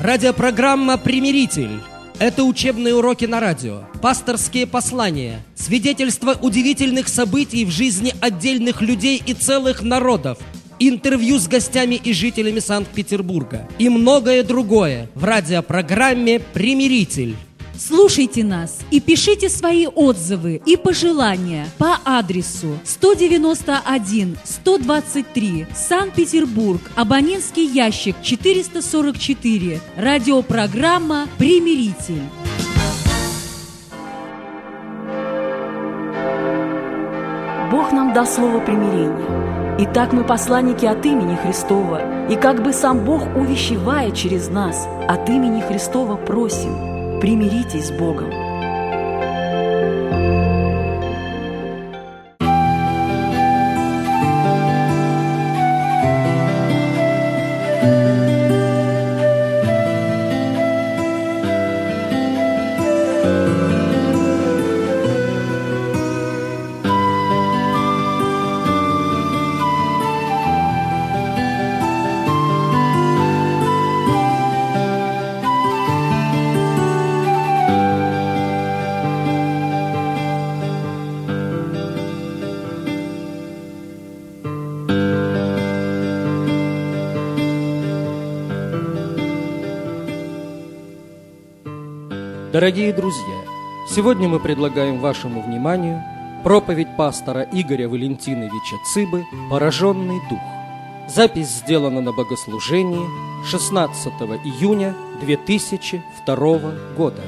Радиопрограмма «Примиритель». Это учебные уроки на радио, пасторские послания, свидетельства удивительных событий в жизни отдельных людей и целых народов, интервью с гостями и жителями Санкт-Петербурга и многое другое в радиопрограмме «Примиритель». Слушайте нас и пишите свои отзывы и пожелания по адресу 191-123, Санкт-Петербург, абонентский ящик 444, радиопрограмма «Примиритель». Бог нам дал слово примирения. Итак, мы посланники от имени Христова, и как бы сам Бог увещевая через нас, от имени Христова просим: примиритесь с Богом. Дорогие друзья, сегодня мы предлагаем вашему вниманию проповедь пастора Игоря Валентиновича Цыбы «Пораженный дух». Запись сделана на богослужении 16 июня 2002 года.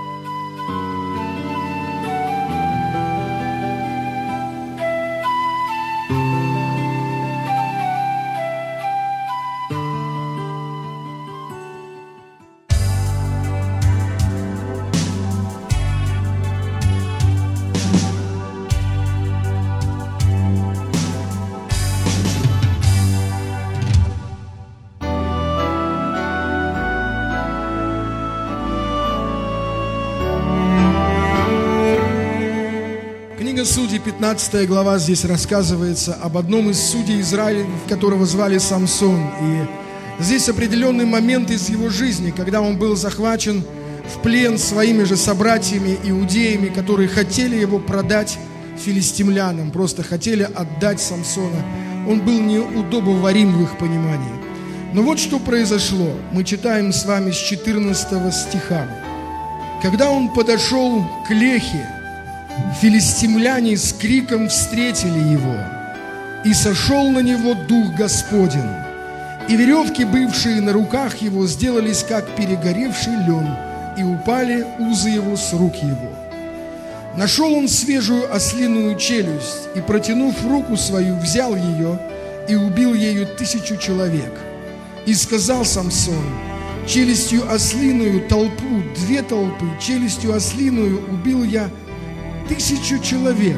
Судей, 15 глава, здесь рассказывается об одном из судей Израиля, которого звали Самсон. И здесь определенный момент из его жизни, когда он был захвачен в плен своими же собратьями иудеями, которые хотели его продать филистимлянам, просто хотели отдать Самсона. Он был неудобоварим в их понимании. Но вот что произошло. Мы читаем с вами с 14 стиха. «Когда он подошел к Лехе, филистимляне с криком встретили его, и сошел на него Дух Господень, и веревки, бывшие на руках его, сделались как перегоревший лен, и упали узы его с рук его. Нашел он свежую ослиную челюсть, и, протянув руку свою, взял ее и убил ею 1000 человек. И сказал Самсон: челюстью ослиную толпу, 2 толпы, челюстью ослиную убил я 1000 человек.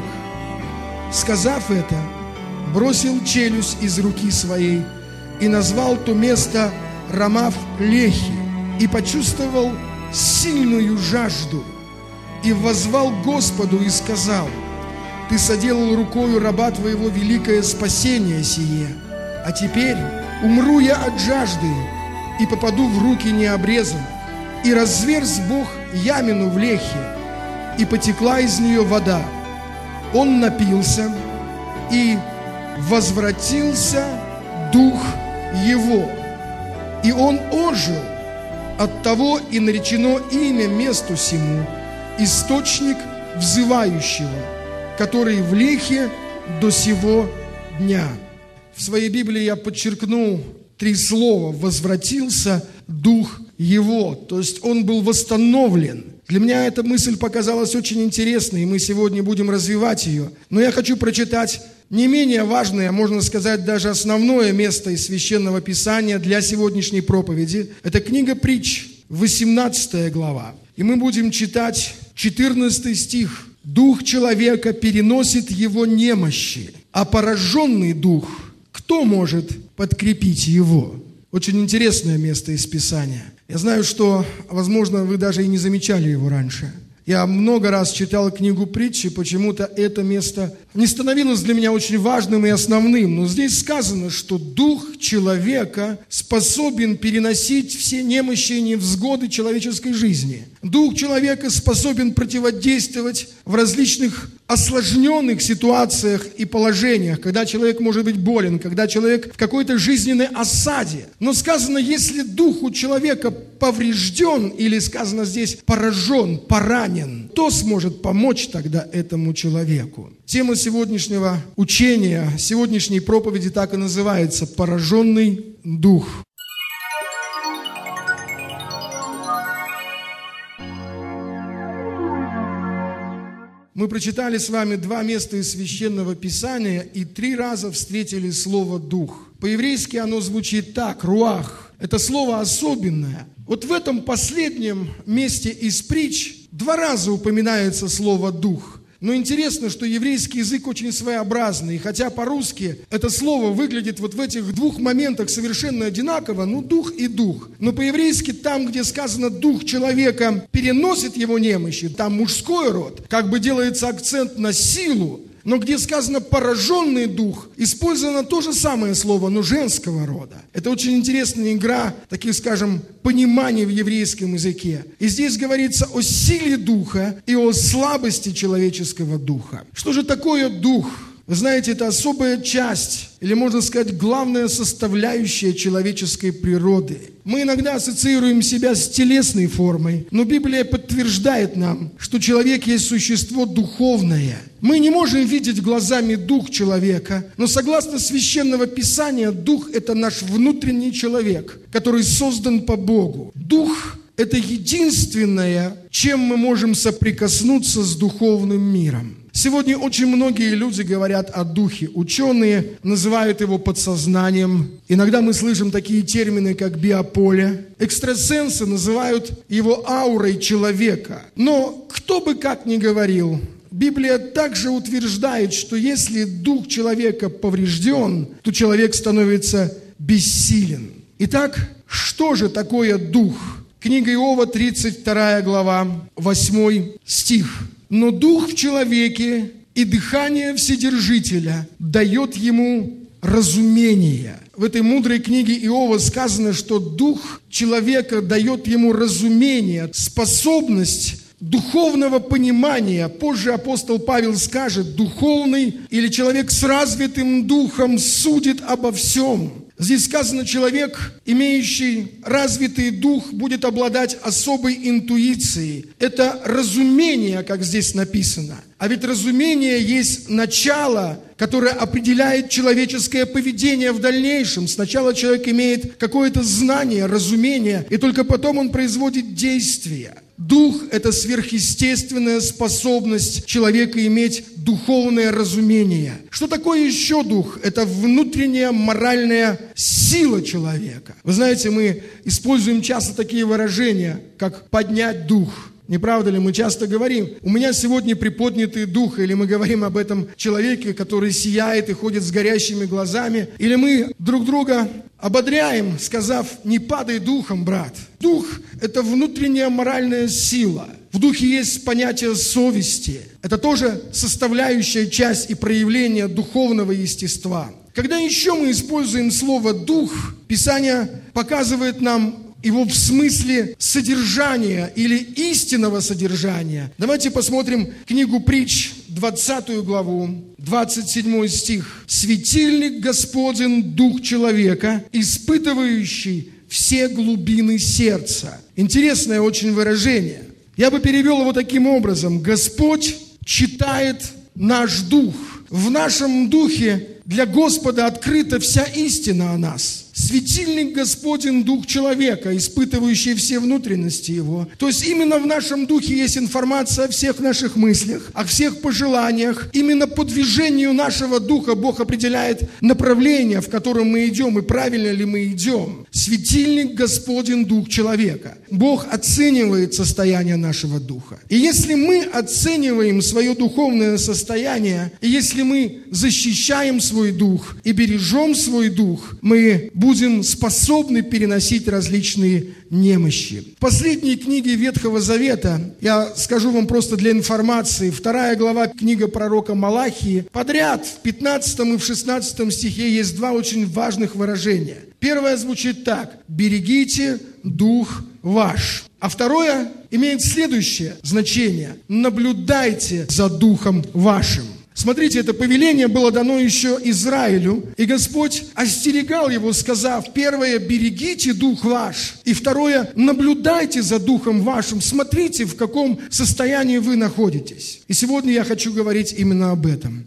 Сказав это, бросил челюсть из руки своей и назвал то место Рамав-Лехи, и почувствовал сильную жажду, и воззвал к Господу и сказал: Ты соделал рукою раба Твоего великое спасение сие, а теперь умру я от жажды и попаду в руки необрезанных. И разверз Бог ямину в Лехе, и потекла из нее вода. Он напился, и возвратился дух его, и он ожил. Оттого и наречено имя месту сему источник взывающего, который в Лехе до сего дня». В своей Библии я подчеркнул 3 слова: возвратился дух его, то есть он был восстановлен. Для меня эта мысль показалась очень интересной, и мы сегодня будем развивать ее. Но я хочу прочитать не менее важное, можно сказать, даже основное место из Священного Писания для сегодняшней проповеди. Это книга Притч, 18 глава. И мы будем читать 14 стих. «Дух человека переносит его немощи, а пораженный дух, кто может подкрепить его?» Очень интересное место из Писания. Я знаю, что, возможно, вы даже и не замечали его раньше. Я много раз читал книгу Притчи, почему-то это место не становилось для меня очень важным и основным. Но здесь сказано, что дух человека способен переносить все немощи и невзгоды человеческой жизни. Дух человека способен противодействовать в различных осложненных ситуациях и положениях, когда человек может быть болен, когда человек в какой-то жизненной осаде. Но сказано, если дух у человека поврежден, или сказано здесь поражен, поранен, кто сможет помочь тогда этому человеку? Тема сегодняшнего учения, сегодняшней проповеди так и называется «Пораженный дух». Мы прочитали с вами 2 места из Священного Писания и 3 раза встретили слово «дух». По-еврейски оно звучит так – «руах». Это слово особенное. Вот в этом последнем месте из притч 2 раза упоминается слово «дух». Но интересно, что еврейский язык очень своеобразный, и хотя по-русски это слово выглядит вот в этих 2 моментах совершенно одинаково, дух и дух. Но по-еврейски там, где сказано «дух человека переносит его немощи», там мужской род, как бы делается акцент на силу, но где сказано «пораженный дух», использовано то же самое слово, но женского рода. Это очень интересная игра, таких, скажем, пониманий в еврейском языке. И здесь говорится о силе духа и о слабости человеческого духа. Что же такое дух? Вы знаете, это особая часть, или можно сказать, главная составляющая человеческой природы. Мы иногда ассоциируем себя с телесной формой, но Библия подтверждает нам, что человек есть существо духовное. Мы не можем видеть глазами дух человека, но согласно Священного Писания, дух – это наш внутренний человек, который создан по Богу. Дух – это единственное, чем мы можем соприкоснуться с духовным миром. Сегодня очень многие люди говорят о духе. Ученые называют его подсознанием. Иногда мы слышим такие термины, как биополе. Экстрасенсы называют его аурой человека. Но кто бы как ни говорил, Библия также утверждает, что если дух человека поврежден, то человек становится бессилен. Итак, что же такое дух? Книга Иова, 32 глава, 8 стих. «Но дух в человеке и дыхание Вседержителя дает ему разумение». В этой мудрой книге Иова сказано, что дух человека дает ему разумение, способность духовного понимания. Позже апостол Павел скажет, духовный или человек с развитым духом судит обо всем. Здесь сказано, человек, имеющий развитый дух, будет обладать особой интуицией. Это разумение, как здесь написано. А ведь разумение есть начало, которое определяет человеческое поведение в дальнейшем. Сначала человек имеет какое-то знание, разумение, и только потом он производит действия. Дух – это сверхъестественная способность человека иметь духовное разумение. Что такое еще дух? Это внутренняя моральная сила человека. Вы знаете, мы используем часто такие выражения, как «поднять дух». Не правда ли? Мы часто говорим, у меня сегодня приподнятый дух, или мы говорим об этом человеке, который сияет и ходит с горящими глазами, или мы друг друга ободряем, сказав, не падай духом, брат. Дух – это внутренняя моральная сила. В духе есть понятие совести. Это тоже составляющая часть и проявление духовного естества. Когда еще мы используем слово «дух», Писание показывает нам его в смысле содержания или истинного содержания. Давайте посмотрим книгу Притч, 20 главу, 27 стих. «Светильник Господень, дух человека, испытывающий все глубины сердца». Интересное очень выражение. Я бы перевел его таким образом. Господь читает наш дух. В нашем духе для Господа открыта вся истина о нас. Светильник Господень, дух человека, испытывающий все внутренности его. То есть именно в нашем духе есть информация о всех наших мыслях, о всех пожеланиях. Именно по движению нашего духа Бог определяет направление, в котором мы идем, и правильно ли мы идем. Светильник Господень, дух человека. Бог оценивает состояние нашего духа. И если мы оцениваем свое духовное состояние, и если мы защищаем свой дух и бережем свой дух, мы будем будем способны переносить различные немощи. В последней книге Ветхого Завета, я скажу вам просто для информации, 2 глава книга пророка Малахии, подряд в 15 и в 16 стихе есть два очень важных выражения. Первое звучит так: «Берегите дух ваш». А второе имеет следующее значение: «Наблюдайте за духом вашим». Смотрите, это повеление было дано еще Израилю, и Господь остерегал его, сказав: первое, берегите дух ваш, и второе, наблюдайте за духом вашим, смотрите, в каком состоянии вы находитесь. И сегодня я хочу говорить именно об этом.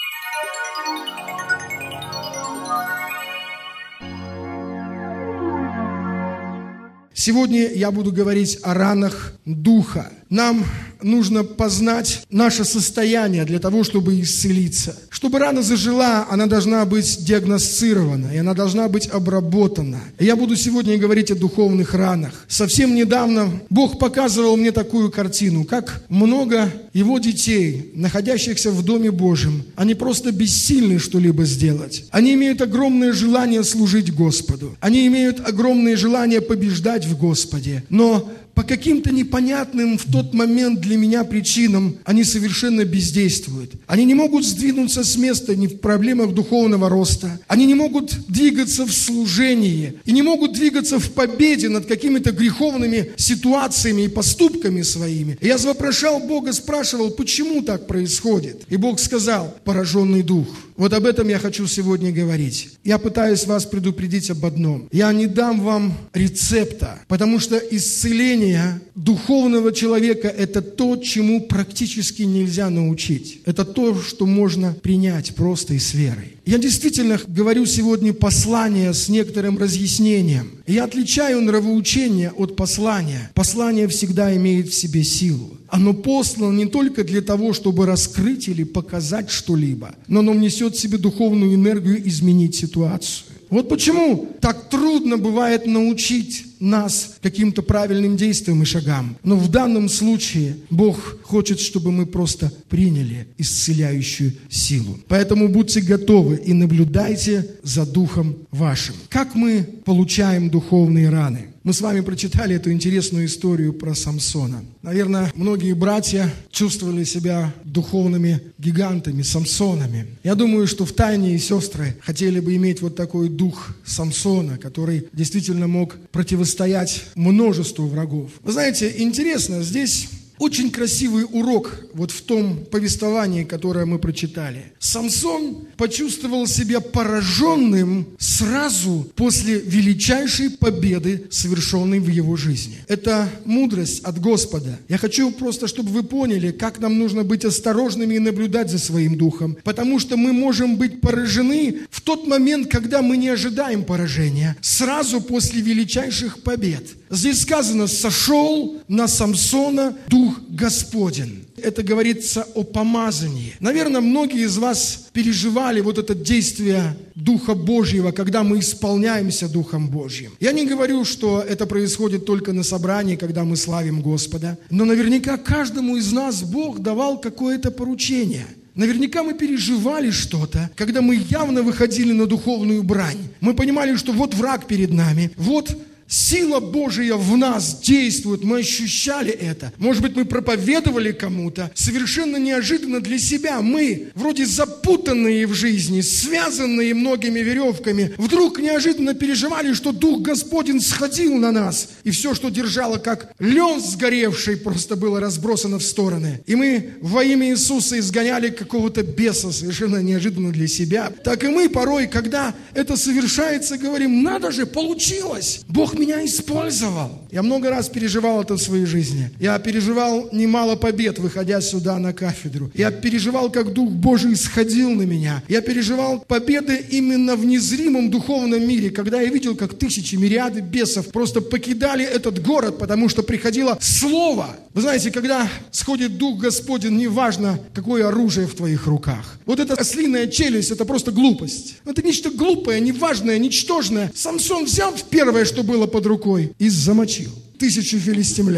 Сегодня я буду говорить о ранах духа. Нам нужно познать наше состояние для того, чтобы исцелиться. Чтобы рана зажила, она должна быть диагностирована, и она должна быть обработана. И я буду сегодня говорить о духовных ранах. Совсем недавно Бог показывал мне такую картину, как много Его детей, находящихся в Доме Божьем, они просто бессильны что-либо сделать. Они имеют огромное желание служить Господу. Они имеют огромное желание побеждать в Господе. Но по каким-то непонятным в тот момент для меня причинам они совершенно бездействуют. Они не могут сдвинуться с места ни в проблемах духовного роста. Они не могут двигаться в служении и не могут двигаться в победе над какими-то греховными ситуациями и поступками своими. И я вопрошал Бога, спрашивал, почему так происходит. И Бог сказал: пораженный дух. Вот об этом я хочу сегодня говорить. Я пытаюсь вас предупредить об одном. Я не дам вам рецепта, потому что исцеление духовного человека – это то, чему практически нельзя научить. Это то, что можно принять просто и с верой. Я действительно говорю сегодня послание с некоторым разъяснением. Я отличаю нравоучение от послания. Послание всегда имеет в себе силу. Оно послано не только для того, чтобы раскрыть или показать что-либо, но оно несет в себе духовную энергию изменить ситуацию. Вот почему так трудно бывает научить нас каким-то правильным действиям и шагам. Но в данном случае Бог хочет, чтобы мы просто приняли исцеляющую силу. Поэтому будьте готовы и наблюдайте за духом вашим. Как мы получаем духовные раны? Мы с вами прочитали эту интересную историю про Самсона. Наверное, многие братья чувствовали себя духовными гигантами, Самсонами. Я думаю, что втайне и сестры хотели бы иметь вот такой дух Самсона, который действительно мог противостоять множеству врагов. Вы знаете, интересно, здесь очень красивый урок вот в том повествовании, которое мы прочитали. Самсон почувствовал себя пораженным сразу после величайшей победы, совершенной в его жизни. Это мудрость от Господа. Я хочу просто, чтобы вы поняли, как нам нужно быть осторожными и наблюдать за своим духом. Потому что мы можем быть поражены в тот момент, когда мы не ожидаем поражения. Сразу после величайших побед. Здесь сказано: «Сошел на Самсона Дух Господень». Это говорится о помазании. Наверное, многие из вас переживали вот это действие Духа Божьего, когда мы исполняемся Духом Божьим. Я не говорю, что это происходит только на собрании, когда мы славим Господа, но наверняка каждому из нас Бог давал какое-то поручение. Наверняка мы переживали что-то, когда мы явно выходили на духовную брань. Мы понимали, что вот враг перед нами, вот сила Божия в нас действует, мы ощущали это. Может быть, мы проповедовали кому-то, совершенно неожиданно для себя. Мы, вроде запутанные в жизни, связанные многими веревками, вдруг неожиданно переживали, что Дух Господень сходил на нас. И все, что держало, как лен сгоревший, просто было разбросано в стороны. И мы во имя Иисуса изгоняли какого-то беса, совершенно неожиданно для себя. Так и мы порой, когда это совершается, говорим: надо же, получилось! Бог меня использовал. Я много раз переживал это в своей жизни. Я переживал немало побед, выходя сюда на кафедру. Я переживал, как Дух Божий сходил на меня. Я переживал победы именно в незримом духовном мире, когда я видел, как тысячи, мириады бесов просто покидали этот город, потому что приходило слово. Вы знаете, когда сходит Дух Господень, неважно, какое оружие в твоих руках. Вот эта ослиная челюсть, это просто глупость. Это нечто глупое, неважное, ничтожное. Самсон взял первое, что было под рукой, и замочил 1000 филистимлян.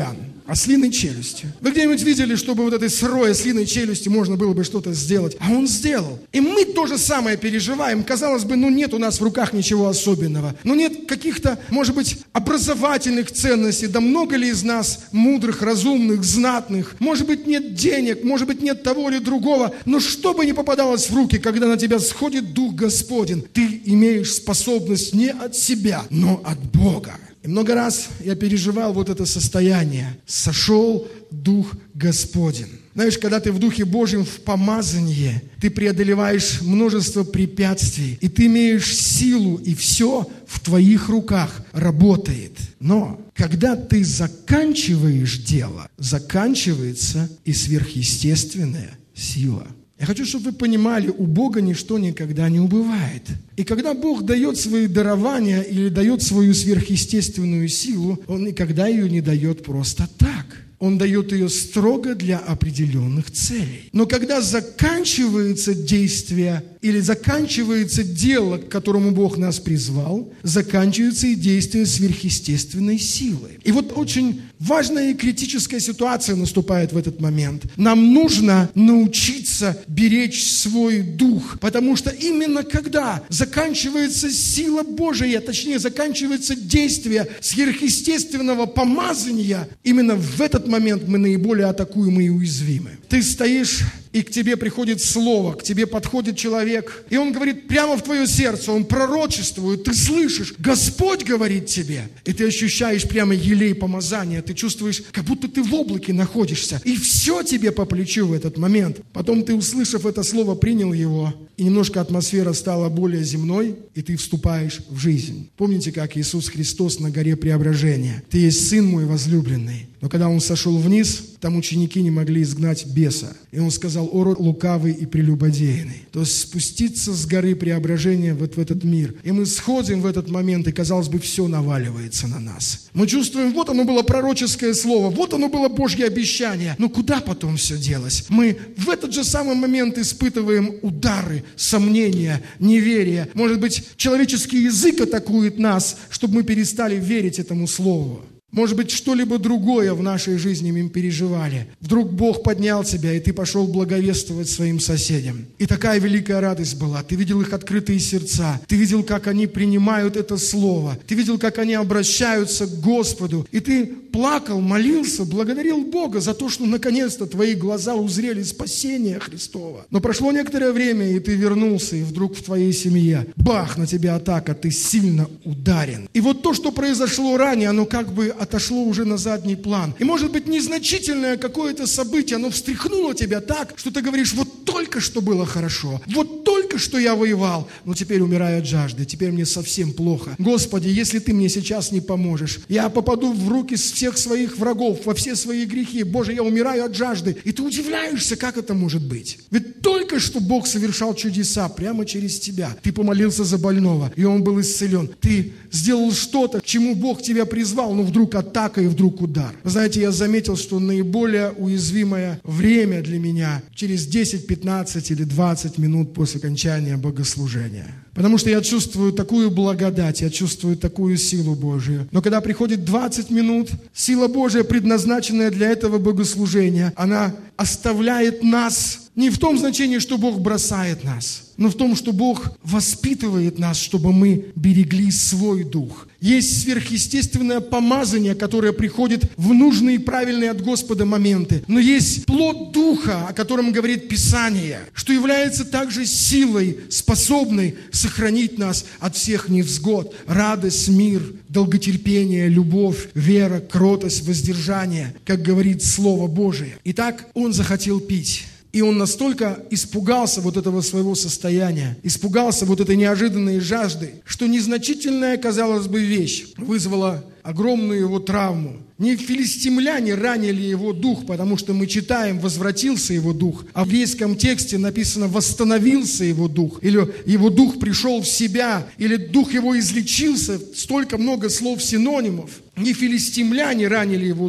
Ослиной челюстью. Вы где-нибудь видели, чтобы вот этой сырой ослиной челюстью можно было бы что-то сделать? А Он сделал. И мы то же самое переживаем. Казалось бы, нет у нас в руках ничего особенного. Нет каких-то, может быть, образовательных ценностей. Да много ли из нас мудрых, разумных, знатных? Может быть, нет денег, может быть, нет того или другого. Но что бы ни попадалось в руки, когда на тебя сходит Дух Господень, ты имеешь способность не от себя, но от Бога. И много раз я переживал вот это состояние. Сошел Дух Господень. Знаешь, когда ты в Духе Божьем, в помазании, ты преодолеваешь множество препятствий, и ты имеешь силу, и все в твоих руках работает. Но когда ты заканчиваешь дело, заканчивается и сверхъестественная сила. Я хочу, чтобы вы понимали, у Бога ничто никогда не убывает. И когда Бог дает свои дарования или дает свою сверхъестественную силу, Он никогда ее не дает просто так. Он дает ее строго для определенных целей. Но когда заканчивается действие или заканчивается дело, к которому Бог нас призвал, заканчивается и действие сверхъестественной силы. И вот очень важная и критическая ситуация наступает в этот момент. Нам нужно научиться беречь свой дух, потому что именно когда заканчивается сила Божия, точнее заканчивается действие сверхъестественного помазания, именно в этот момент мы наиболее атакуемы и уязвимы. Ты стоишь, и к тебе приходит слово, к тебе подходит человек, и он говорит прямо в твое сердце, он пророчествует, ты слышишь, Господь говорит тебе, и ты ощущаешь прямо елей помазания, ты чувствуешь, как будто ты в облаке находишься, и все тебе по плечу в этот момент. Потом ты, услышав это слово, принял его, и немножко атмосфера стала более земной, и ты вступаешь в жизнь. Помните, как Иисус Христос на горе Преображения? Ты есть Сын мой возлюбленный. Но когда Он сошел вниз, там ученики не могли изгнать беса. И Он сказал: «О, род лукавый и прелюбодейный». То есть спуститься с горы Преображения вот в этот мир. И мы сходим в этот момент, и, казалось бы, все наваливается на нас. Мы чувствуем, вот оно было пророческое слово, вот оно было Божье обещание. Но куда потом все делось? Мы в этот же самый момент испытываем удары, сомнения, неверие. Может быть, человеческий язык атакует нас, чтобы мы перестали верить этому слову. Может быть, что-либо другое в нашей жизни мы переживали. Вдруг Бог поднял тебя, и ты пошел благовествовать своим соседям. И такая великая радость была. Ты видел их открытые сердца. Ты видел, как они принимают это слово. Ты видел, как они обращаются к Господу. И ты плакал, молился, благодарил Бога за то, что наконец-то твои глаза узрели спасение Христова. Но прошло некоторое время, и ты вернулся, и вдруг в твоей семье бах, на тебя атака, ты сильно ударен. И вот то, что произошло ранее, оно как бы отошло уже на задний план. И может быть незначительное какое-то событие, оно встряхнуло тебя так, что ты говоришь: вот только что было хорошо, вот только что я воевал, но теперь умираю от жажды, теперь мне совсем плохо. Господи, если Ты мне сейчас не поможешь, я попаду в руки всех своих врагов, во все свои грехи. Боже, я умираю от жажды. И ты удивляешься, как это может быть. Ведь только что Бог совершал чудеса прямо через тебя. Ты помолился за больного, и он был исцелен. Ты сделал что-то, к чему Бог тебя призвал, но вдруг атака и вдруг удар. Вы знаете, я заметил, что наиболее уязвимое время для меня через 10, 15 или 20 минут после окончания богослужения. Потому что я чувствую такую благодать, я чувствую такую силу Божию. Но когда приходит 20 минут, сила Божия, предназначенная для этого богослужения, она оставляет нас не в том значении, что Бог бросает нас, но в том, что Бог воспитывает нас, чтобы мы берегли свой дух. Есть сверхъестественное помазание, которое приходит в нужные и правильные от Господа моменты. Но есть плод Духа, о котором говорит Писание, что является также силой, способной сохранить нас от всех невзгод. Радость, мир, долготерпение, любовь, вера, кротость, воздержание, как говорит Слово Божие. Итак, он захотел пить. И он настолько испугался вот этого своего состояния, испугался вот этой неожиданной жажды, что незначительная, казалось бы, вещь вызвала огромную его травму. Не филистимляне ранили его дух, потому что мы читаем «возвратился его дух», а в еврейском тексте написано «восстановился его дух», или «его дух пришел в себя», или «дух его излечился», столько много слов-синонимов. Не филистимляне ранили его дух.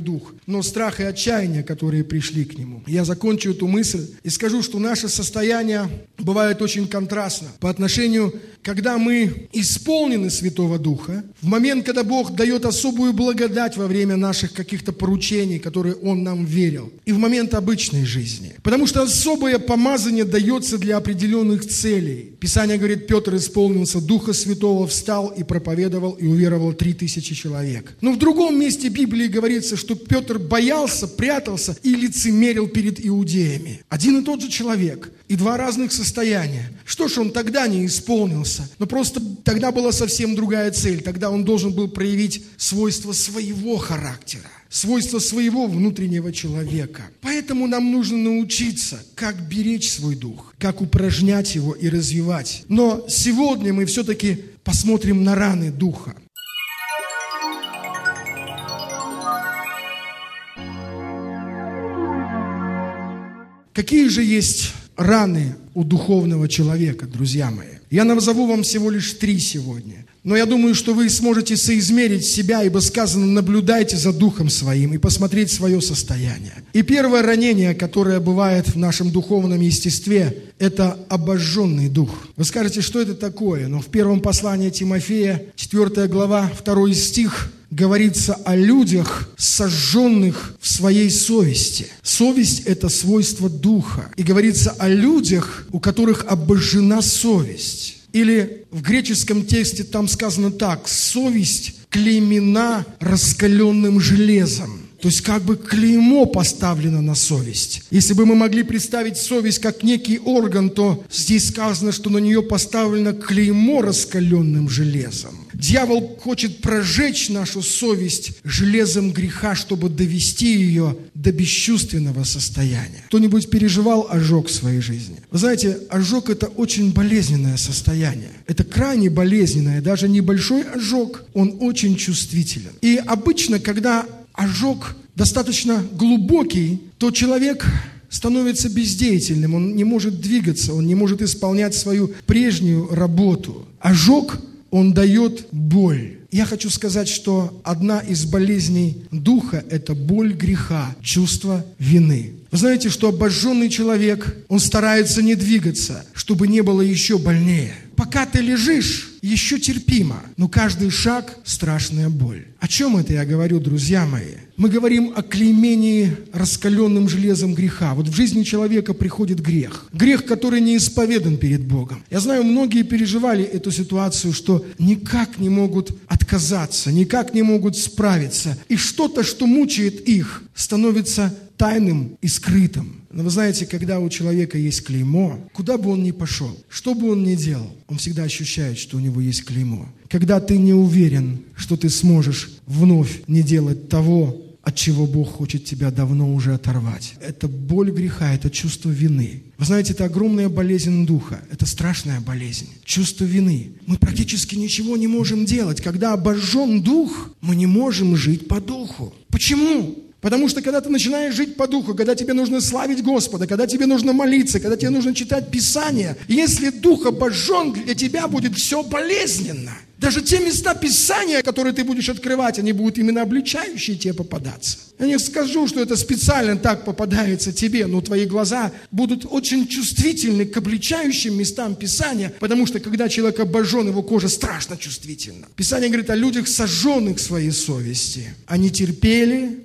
но страх и отчаяние, которые пришли к нему. Я закончу эту мысль и скажу, что наше состояние бывает очень контрастно по отношению, когда мы исполнены Святого Духа, в момент, когда Бог дает особую благодать во время наших каких-то поручений, которые Он нам верил, и в момент обычной жизни. Потому что особое помазание дается для определенных целей. Писание говорит, Петр исполнился Духа Святого, встал и проповедовал, и уверовал 3000 человек. Но в другом месте Библии говорится, что Петр боялся, прятался и лицемерил перед иудеями. Один и тот же человек и два разных состояния. Что ж, он тогда не исполнился, но просто тогда была совсем другая цель. Тогда он должен был проявить свойства своего характера, свойства своего внутреннего человека. Поэтому нам нужно научиться, как беречь свой дух, как упражнять его и развивать. Но сегодня мы все-таки посмотрим на раны духа. Какие же есть раны у духовного человека, друзья мои? Я назову вам всего лишь 3 сегодня. Но я думаю, что вы сможете соизмерить себя, ибо сказано, наблюдайте за духом своим и посмотреть свое состояние. И первое ранение, которое бывает в нашем духовном естестве, это обожженный дух. Вы скажете, что это такое? Но в первом послании Тимофея, 4 глава, 2 стих, говорится о людях, сожженных в своей совести. Совесть – это свойство духа. И говорится о людях, у которых обожжена совесть. Или в греческом тексте там сказано так: совесть клеймена раскаленным железом. То есть как бы клеймо поставлено на совесть. Если бы мы могли представить совесть как некий орган, то здесь сказано, что на нее поставлено клеймо раскаленным железом. Дьявол хочет прожечь нашу совесть железом греха, чтобы довести ее до бесчувственного состояния. Кто-нибудь переживал ожог в своей жизни? Вы знаете, ожог – это очень болезненное состояние. Это крайне болезненное. Даже небольшой ожог, он очень чувствителен. И обычно, когда ожог достаточно глубокий, то человек становится бездеятельным, он не может двигаться, он не может исполнять свою прежнюю работу. Ожог, он дает боль. Я хочу сказать, что одна из болезней духа – это боль греха, чувство вины. Вы знаете, что обожженный человек, он старается не двигаться, чтобы не было еще больнее. Пока ты лежишь, еще терпимо, но каждый шаг – страшная боль. О чем это я говорю, друзья мои? Мы говорим о клеймении раскаленным железом греха. Вот в жизни человека приходит грех. Грех, который не исповедан перед Богом. Я знаю, многие переживали эту ситуацию, что никак не могут отказаться, никак не могут справиться. И что-то, что мучает их, становится тайным и скрытым. Но вы знаете, когда у человека есть клеймо, куда бы он ни пошел, что бы он ни делал, он всегда ощущает, что у него есть клеймо. Когда ты не уверен, что ты сможешь вновь не делать того, от чего Бог хочет тебя давно уже оторвать. Это боль греха, это чувство вины. Вы знаете, это огромная болезнь духа, это страшная болезнь, чувство вины. Мы практически ничего не можем делать. Когда обожжен дух, мы не можем жить по духу. Почему? Потому что когда ты начинаешь жить по духу, когда тебе нужно славить Господа, когда тебе нужно молиться, когда тебе нужно читать Писание, если дух обожжен, для тебя будет все болезненно. Даже те места Писания, которые ты будешь открывать, они будут именно обличающие тебе попадаться. Я не скажу, что это специально так попадается тебе, но твои глаза будут очень чувствительны к обличающим местам Писания, потому что когда человек обожжен, его кожа страшно чувствительна. Писание говорит о людях, сожженных в своей совести. Они терпели,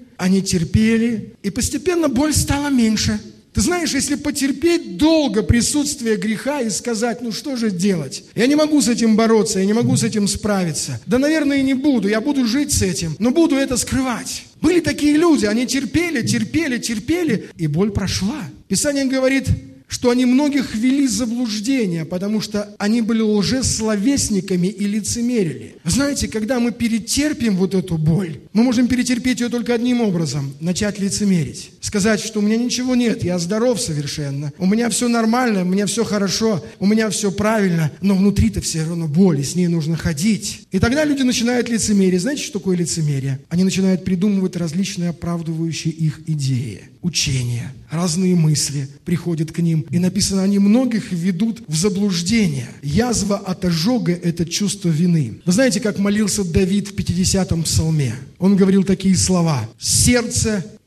и постепенно боль стала меньше. Ты знаешь, если потерпеть долго присутствие греха и сказать, ну что же делать? Я не могу с этим бороться, я не могу с этим справиться. Да, наверное, и не буду, я буду жить с этим, но буду это скрывать. Были такие люди, они терпели, и боль прошла. Писание говорит, что они многих ввели в заблуждение, потому что они были лжесловесниками и лицемерили. Знаете, когда мы перетерпим вот эту боль, мы можем перетерпеть ее только одним образом – начать лицемерить. Сказать, что у меня ничего нет, я здоров совершенно, у меня все нормально, у меня все хорошо, у меня все правильно, но внутри-то все равно боль, и с ней нужно ходить. И тогда люди начинают лицемерить. Знаете, что такое лицемерие? Они начинают придумывать различные оправдывающие их идеи, учения, разные мысли приходят к ним. И написано, они многих ведут в заблуждение. Язва от ожога – это чувство вины. Вы знаете, как молился Давид в 50-м псалме? Он говорил такие слова: «Сердце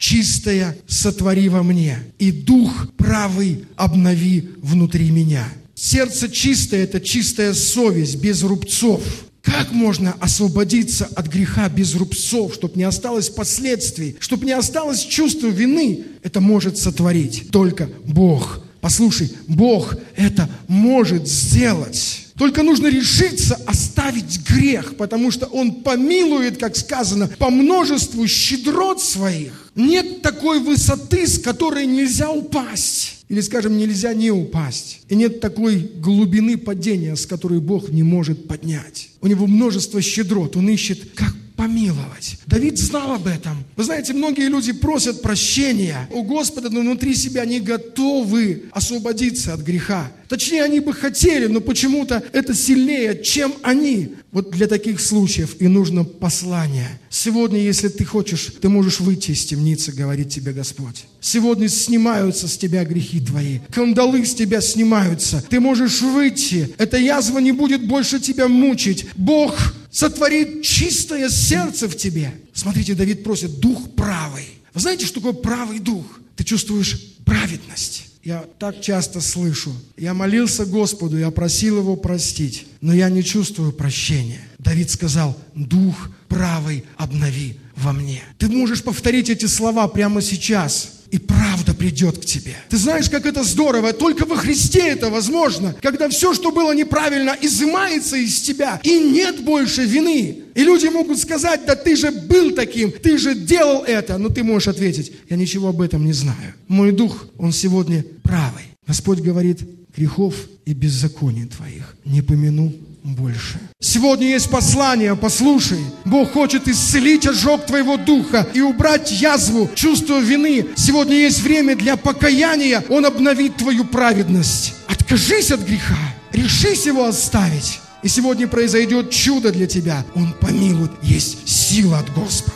чистое сотвори во мне, и дух правый обнови внутри меня». Сердце чистое – это чистая совесть, без рубцов. Как можно освободиться от греха без рубцов, чтобы не осталось последствий, чтобы не осталось чувства вины? Это может сотворить только Бог. Послушай, Бог это может сделать. Только нужно решиться оставить грех, потому что Он помилует, как сказано, по множеству щедрот своих. Нет такой высоты, с которой нельзя упасть. Или, скажем, нельзя не упасть. И нет такой глубины падения, с которой Бог не может поднять. У Него множество щедрот. Он ищет, как помиловать. Давид знал об этом. Вы знаете, многие люди просят прощения у Господа, но внутри себя не готовы освободиться от греха. Точнее, они бы хотели, но почему-то это сильнее, чем они. Вот для таких случаев и нужно послание. Сегодня, если ты хочешь, ты можешь выйти из темницы, говорит тебе Господь. Сегодня снимаются с тебя грехи твои. Кандалы с тебя снимаются. Ты можешь выйти. Эта язва не будет больше тебя мучить. Бог сотворит чистое сердце в тебе. Смотрите, Давид просит дух правый. Вы знаете, что такое правый дух? Ты чувствуешь праведность. Я так часто слышу. Я молился Господу, я просил Его простить, но я не чувствую прощения. Давид сказал: дух правый обнови во мне. Ты можешь повторить эти слова прямо сейчас, и правда придет к тебе. Ты знаешь, как это здорово. Только во Христе это возможно. Когда все, что было неправильно, изымается из тебя, и нет больше вины. И люди могут сказать: да ты же был таким, ты же делал это. Но ты можешь ответить: я ничего об этом не знаю. Мой дух, он сегодня правый. Господь говорит: грехов и беззаконий твоих не помяну больше. Сегодня есть послание, послушай. Бог хочет исцелить ожог твоего духа и убрать язву, чувство вины. Сегодня есть время для покаяния. Он обновит твою праведность. Откажись от греха. Решись его оставить. И сегодня произойдет чудо для тебя. Он помилует. Есть сила от Господа.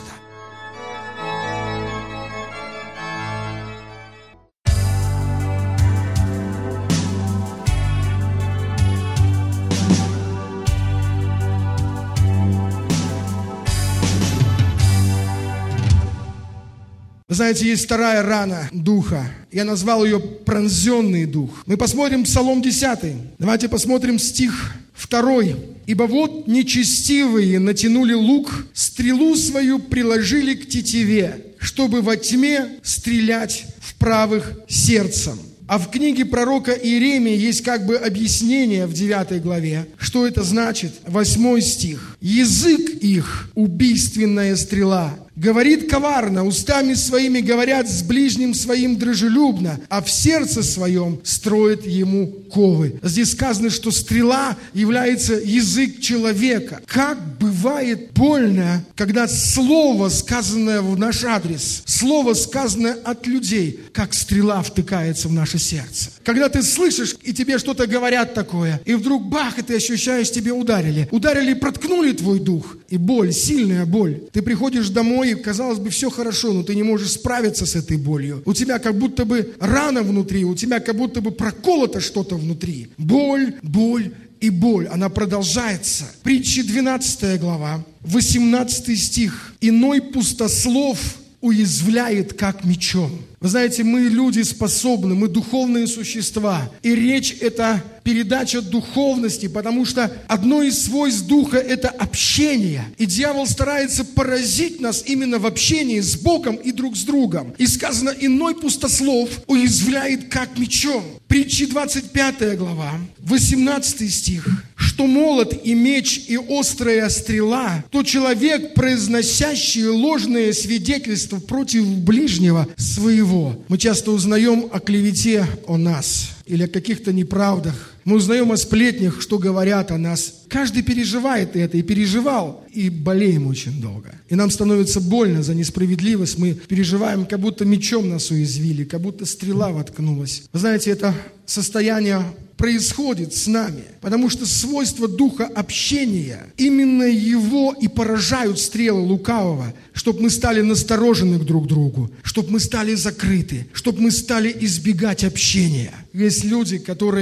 Вы знаете, есть вторая рана духа. Я назвал ее пронзенный дух. Мы посмотрим Псалом 10. Давайте посмотрим стих 2. «Ибо вот нечестивые натянули лук, стрелу свою приложили к тетиве, чтобы во тьме стрелять в правых сердцем». А в книге пророка Иеремии есть как бы объяснение в 9 главе. Что это значит? 8 стих. «Язык их – убийственная стрела. Говорит коварно, устами своими говорят с ближним своим дружелюбно, а в сердце своем строит ему ковы». Здесь сказано, что стрела является язык человека. Как бывает больно, когда слово, сказанное в наш адрес, слово, сказанное от людей, как стрела втыкается в наше сердце. Когда ты слышишь, и тебе что-то говорят такое, и вдруг бах, и ты ощущаешь, тебе ударили. Ударили, проткнули твой дух, и боль, сильная боль. Ты приходишь домой, и, казалось бы, все хорошо, но ты не можешь справиться с этой болью. У тебя как будто бы рана внутри, у тебя как будто бы проколото что-то внутри. Боль, боль и боль, она продолжается. Притчи 12 глава, 18 стих. «Иной пустослов уязвляет, как мечом». Вы знаете, мы люди способны, мы духовные существа. И речь – это передача духовности, потому что одно из свойств духа – это общение. И дьявол старается поразить нас именно в общении с Богом и друг с другом. И сказано: «Иной пустослов уязвляет, как мечом». Притчи 25 глава, 18 стих. «Что молот и меч и острая стрела, то человек, произносящий ложное свидетельство против ближнего своего». Мы часто узнаем о клевете о нас или о каких-то неправдах. Мы узнаем о сплетнях, что говорят о нас. Каждый переживает это и переживал, и болеем очень долго. И нам становится больно за несправедливость. Мы переживаем, как будто мечом нас уязвили, как будто стрела воткнулась. Вы знаете, это состояние происходит с нами, потому что свойства духа общения, именно его и поражают стрелы лукавого, чтобы мы стали насторожены друг к другу, чтобы мы стали закрыты, чтобы мы стали избегать общения. Есть люди, которые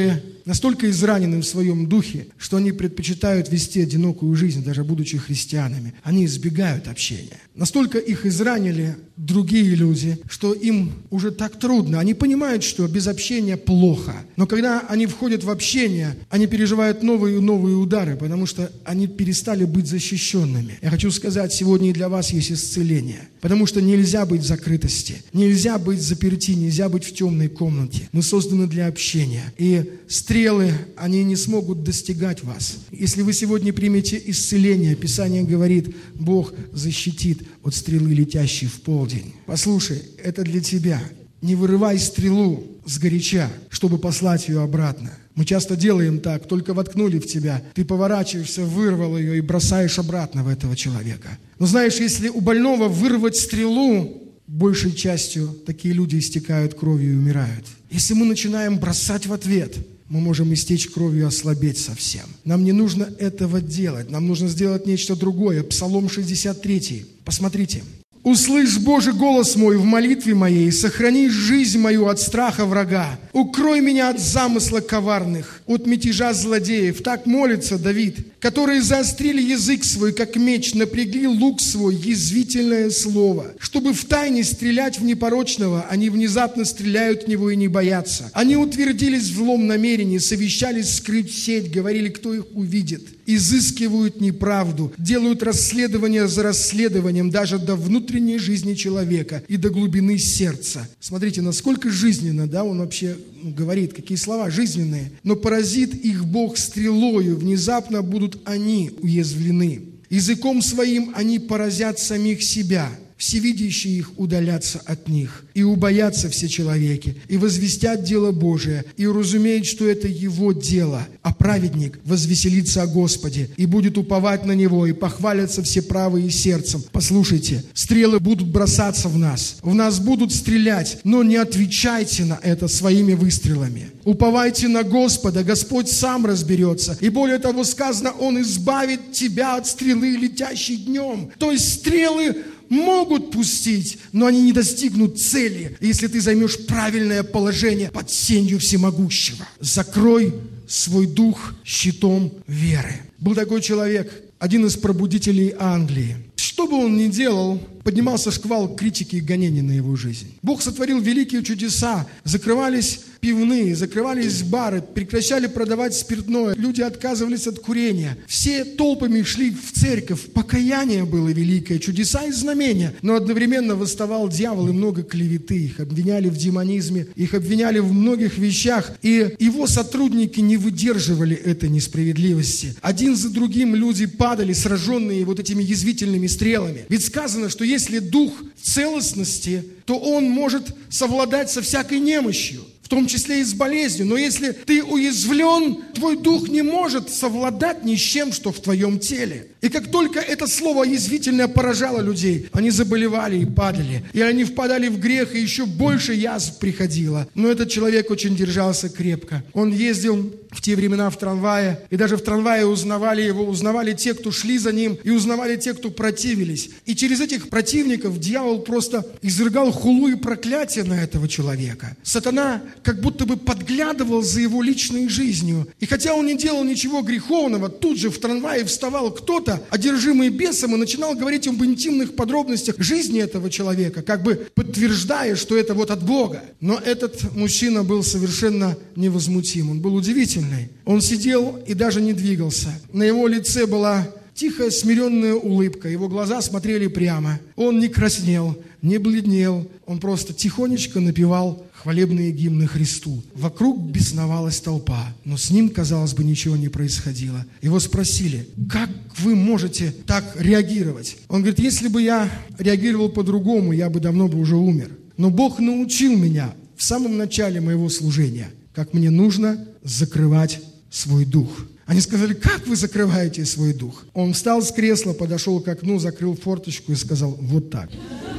настолько изранены в своем духе, что они предпочитают вести одинокую жизнь, даже будучи христианами. Они избегают общения. Настолько их изранили другие люди, что им уже так трудно. Они понимают, что без общения плохо. Но когда они входят в общение, они переживают новые и новые удары, потому что они перестали быть защищенными. Я хочу сказать, сегодня и для вас есть исцеление. Потому что нельзя быть в закрытости, нельзя быть заперти, нельзя быть в темной комнате. Мы созданы для общения. И стрелы, они не смогут достигать вас. Если вы сегодня примете исцеление, Писание говорит, Бог защитит от стрелы, летящей в полдень. Послушай, это для тебя. Не вырывай стрелу сгоряча, чтобы послать ее обратно. Мы часто делаем так, только воткнули в тебя, ты поворачиваешься, вырвал ее и бросаешь обратно в этого человека. Но знаешь, если у больного вырвать стрелу, большей частью такие люди истекают кровью и умирают. Если мы начинаем бросать в ответ, мы можем истечь кровью и ослабеть совсем. Нам не нужно этого делать, нам нужно сделать нечто другое. Псалом 63. Посмотрите. «Услышь, Боже, голос мой в молитве моей, сохрани жизнь мою от страха врага. Укрой меня от замысла коварных, от мятежа злодеев». Так молится Давид, которые заострили язык свой, как меч, напрягли лук свой, язвительное слово. Чтобы втайне стрелять в непорочного, они внезапно стреляют в него и не боятся. Они утвердились в злом намерении, совещались скрыть сеть, говорили, кто их увидит. Изыскивают неправду, делают расследование за расследованием, даже до внутренней жизни человека и до глубины сердца. Смотрите, насколько жизненно, да, он вообще говорит, какие слова жизненные. «Но поразит их Бог стрелою, внезапно будут они уязвлены. Языком своим они поразят самих себя». Всевидящие их удалятся от них, и убоятся все человеки, и возвестят дело Божие, и уразумеют, что это его дело. А праведник возвеселится о Господе, и будет уповать на Него, и похвалятся все правые сердцем. Послушайте, стрелы будут бросаться в нас будут стрелять, но не отвечайте на это своими выстрелами. Уповайте на Господа, Господь сам разберется. И более того сказано, Он избавит тебя от стрелы, летящей днем. То есть стрелы могут пустить, но они не достигнут цели, если ты займешь правильное положение под сенью всемогущего. Закрой свой дух щитом веры. Был такой человек, один из пробудителей Англии. Что бы он ни делал, поднимался шквал критики и гонений на его жизнь. Бог сотворил великие чудеса. Закрывались пивные, закрывались бары, прекращали продавать спиртное. Люди отказывались от курения. Все толпами шли в церковь. Покаяние было великое, чудеса и знамения. Но одновременно восставал дьявол и много клеветы. Их обвиняли в демонизме, их обвиняли в многих вещах. И его сотрудники не выдерживали этой несправедливости. Один за другим люди падали, сраженные вот этими язвительными стрелами. Ведь сказано, что если дух в целостности, то он может совладать со всякой немощью, в том числе и с болезнью. Но если ты уязвлен, твой дух не может совладать ни с чем, что в твоем теле. И как только это слово язвительное поражало людей, они заболевали и падали. И они впадали в грех, и еще больше язв приходило. Но этот человек очень держался крепко. Он ездил в те времена в трамвае, и даже в трамвае узнавали его, узнавали те, кто шли за ним, и узнавали те, кто противились. И через этих противников дьявол просто изрыгал хулу и проклятие на этого человека. Сатана как будто бы подглядывал за его личной жизнью. И хотя он не делал ничего греховного, тут же в трамвае вставал кто-то, одержимый бесом, и начинал говорить об интимных подробностях жизни этого человека, как бы подтверждая, что это вот от Бога. Но этот мужчина был совершенно невозмутим, он был удивительный. Он сидел и даже не двигался. На его лице была тихая, смиренная улыбка, его глаза смотрели прямо. Он не краснел, не бледнел, он просто тихонечко напевал хвалебные гимны Христу. Вокруг бесновалась толпа, но с ним, казалось бы, ничего не происходило. Его спросили, как вы можете так реагировать? Он говорит, если бы я реагировал по-другому, я бы давно бы уже умер. Но Бог научил меня в самом начале моего служения, как мне нужно закрывать свой дух. Они сказали, как вы закрываете свой дух? Он встал с кресла, подошел к окну, закрыл форточку и сказал, вот так.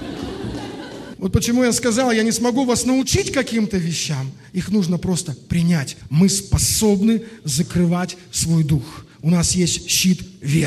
Вот почему я сказал, я не смогу вас научить каким-то вещам. Их нужно просто принять. Мы способны закрывать свой дух. У нас есть щит веры.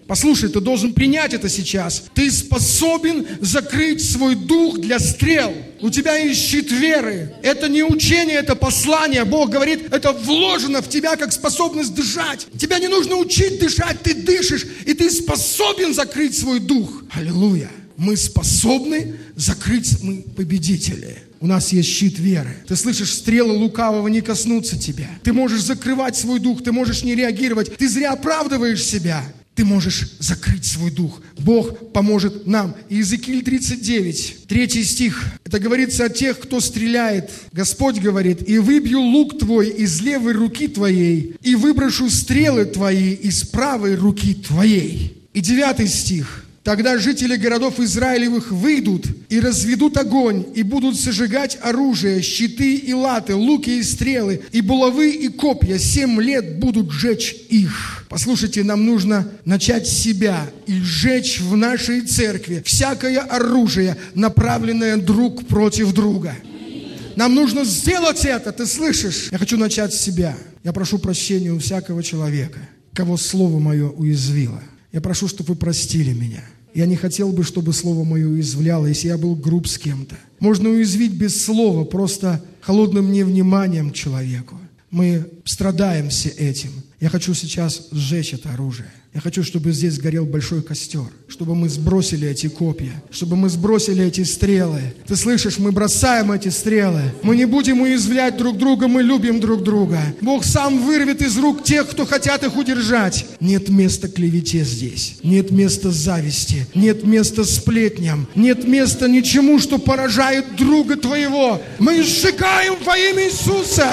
Послушай, ты должен принять это сейчас. Ты способен закрыть свой дух для стрел. У тебя есть щит веры. Это не учение, это послание. Бог говорит, это вложено в тебя как способность дышать. Тебя не нужно учить дышать, ты дышишь, и ты способен закрыть свой дух. Аллилуйя. Мы способны закрыть, мы победители. У нас есть щит веры. Ты слышишь, стрелы лукавого не коснутся тебя. Ты можешь закрывать свой дух, ты можешь не реагировать. Ты зря оправдываешь себя. Ты можешь закрыть свой дух. Бог поможет нам. Иезекииль 39, 3 стих. Это говорится о тех, кто стреляет. Господь говорит: «И выбью лук твой из левой руки твоей, и выброшу стрелы твои из правой руки твоей». И 9 стих. «Тогда жители городов Израилевых выйдут и разведут огонь, и будут сожигать оружие, щиты и латы, луки и стрелы, и булавы и копья. 7 лет будут жечь их». Послушайте, нам нужно начать с себя и сжечь в нашей церкви всякое оружие, направленное друг против друга. Нам нужно сделать это, ты слышишь? Я хочу начать с себя. Я прошу прощения у всякого человека, кого слово мое уязвило. Я прошу, чтобы вы простили меня. Я не хотел бы, чтобы слово мое уязвляло, если я был груб с кем-то. Можно уязвить без слова, просто холодным невниманием к человеку. Мы страдаем все этим. Я хочу сейчас сжечь это оружие. Я хочу, чтобы здесь горел большой костер, чтобы мы сбросили эти копья, чтобы мы сбросили эти стрелы. Ты слышишь, мы бросаем эти стрелы. Мы не будем уязвлять друг друга, мы любим друг друга. Бог сам вырвет из рук тех, кто хотят их удержать. Нет места клевете здесь. Нет места зависти. Нет места сплетням. Нет места ничему, что поражает друга твоего. Мы сжигаем во имя Иисуса.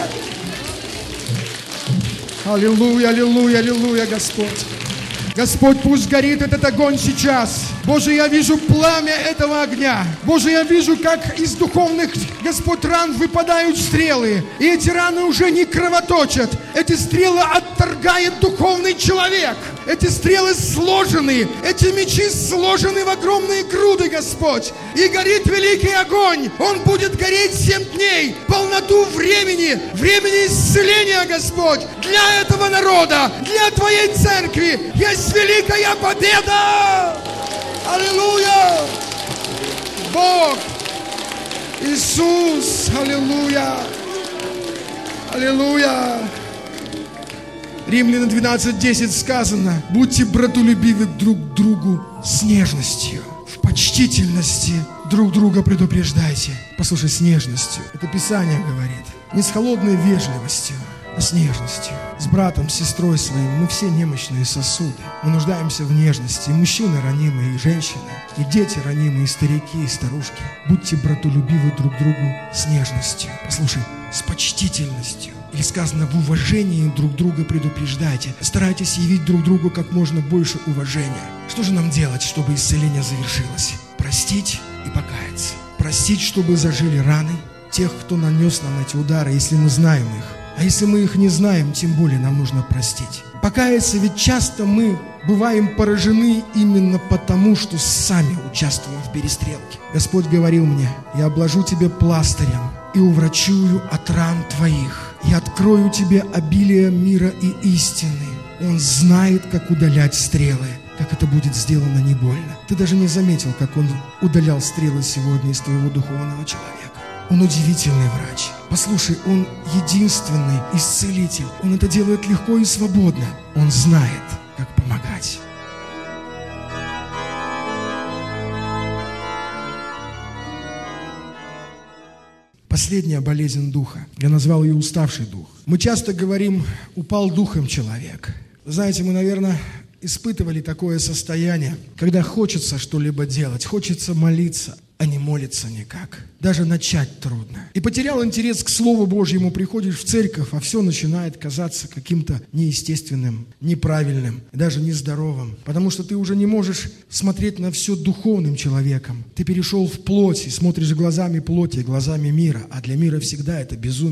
Аллилуйя, аллилуйя, аллилуйя, Господь. Господь, пусть горит этот огонь сейчас. Боже, я вижу пламя этого огня. Боже, я вижу, как из духовных, Господь, ран выпадают стрелы. И эти раны уже не кровоточат. Эти стрелы отторгает духовный человек. Эти стрелы сложены. Эти мечи сложены в огромные груды, Господь. И горит великий огонь. Он будет гореть 7 дней. Полноту времени. Времени исцеления, Господь. Для этого народа. Для Твоей церкви. Есть великая победа! Аллилуйя! Бог! Иисус! Аллилуйя! Аллилуйя! Римлянам 12:10 сказано: будьте братолюбивы друг к другу с нежностью, в почтительности друг друга предупреждайте. Послушай, с нежностью. Это Писание говорит. Не с холодной вежливостью, а с нежностью. С братом, с сестрой своим. Мы все немощные сосуды. Мы нуждаемся в нежности. И мужчины ранимые, и женщины, и дети ранимые, и старики, и старушки. Будьте братолюбивы друг другу с нежностью. Послушай, с почтительностью. Или сказано, в уважении друг друга предупреждайте. Старайтесь явить друг другу как можно больше уважения. Что же нам делать, чтобы исцеление завершилось? Простить и покаяться. Простить, чтобы зажили раны тех, кто нанес нам эти удары, если мы знаем их. А если мы их не знаем, тем более нам нужно простить. Покаяться, ведь часто мы бываем поражены именно потому, что сами участвуем в перестрелке. Господь говорил мне: я обложу тебя пластырем и уврачую от ран твоих. Я открою тебе обилие мира и истины. Он знает, как удалять стрелы, как это будет сделано не больно. Ты даже не заметил, как он удалял стрелы сегодня из твоего духовного человека. Он удивительный врач. Послушай, он единственный исцелитель. Он это делает легко и свободно. Он знает, как помогать. Последняя болезнь духа. Я назвал ее уставший дух. Мы часто говорим: упал духом человек. Знаете, мы, наверное, испытывали такое состояние, когда хочется что-либо делать, хочется молиться, а не молится никак. Даже начать трудно. И потерял интерес к Слову Божьему, приходишь в церковь, а все начинает казаться каким-то неестественным, неправильным, даже нездоровым. Потому что ты уже не можешь смотреть на все духовным человеком. Ты перешел в плоть и смотришь глазами плоти, глазами мира. А для мира всегда это безумие.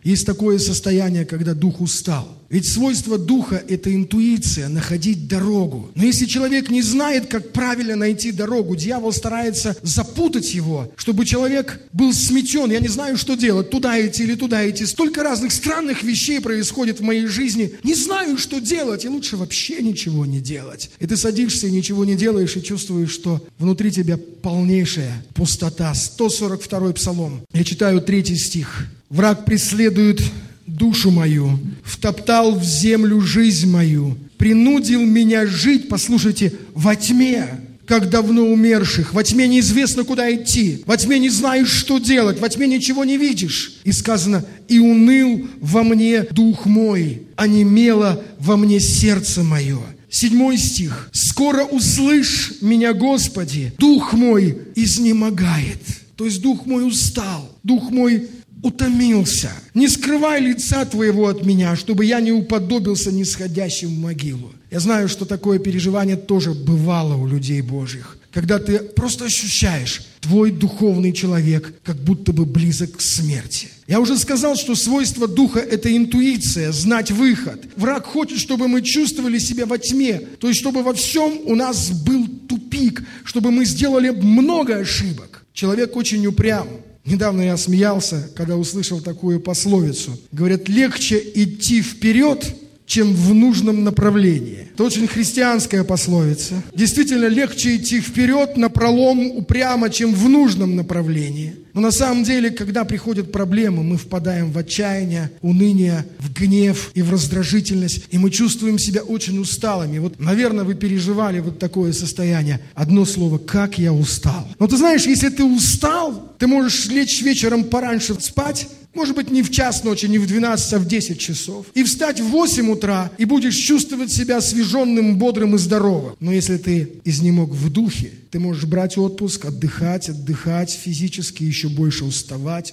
Есть такое состояние, когда дух устал. Ведь свойство духа – это интуиция, находить дорогу. Но если человек не знает, как правильно найти дорогу, дьявол старается запутать его, чтобы человек был сметен. Я не знаю, что делать, туда идти или туда идти. Столько разных странных вещей происходит в моей жизни. Не знаю, что делать, и лучше вообще ничего не делать. И ты садишься и ничего не делаешь, и чувствуешь, что внутри тебя полнейшая пустота. 142-й Псалом. Я читаю 3 стих. «Враг преследует душу мою, втоптал в землю жизнь мою, принудил меня жить, послушайте, во тьме, как давно умерших. Во тьме неизвестно, куда идти, во тьме не знаешь, что делать, во тьме ничего не видишь». И сказано: «И уныл во мне дух мой, онемело во мне сердце мое». 7 стих. «Скоро услышь меня, Господи, дух мой изнемогает». То есть дух мой устал, дух мой утомился. «Не скрывай лица Твоего от меня, чтобы я не уподобился нисходящим в могилу». Я знаю, что такое переживание тоже бывало у людей Божьих, когда ты просто ощущаешь, твой духовный человек как будто бы близок к смерти. Я уже сказал, что свойство духа – это интуиция, знать выход. Враг хочет, чтобы мы чувствовали себя во тьме, то есть чтобы во всем у нас был тупик, чтобы мы сделали много ошибок. Человек очень упрям. Недавно я смеялся, когда услышал такую пословицу. Говорят, легче идти вперед, чем в нужном направлении. Это очень христианская пословица. Действительно, легче идти вперед, напролом, упрямо, чем в нужном направлении. Но на самом деле, когда приходят проблемы, мы впадаем в отчаяние, уныние, в гнев и в раздражительность, и мы чувствуем себя очень усталыми. Вот, наверное, вы переживали вот такое состояние. Одно слово: как я устал. Но ты знаешь, если ты устал, ты можешь лечь вечером пораньше спать, может быть, не в час ночи, не в 12, а в 10 часов. И встать в 8 утра, и будешь чувствовать себя освеженным, бодрым и здоровым. Но если ты изнемог в духе, ты можешь брать отпуск, отдыхать физически, еще больше уставать.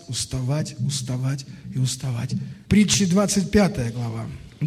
Притчи 25 глава,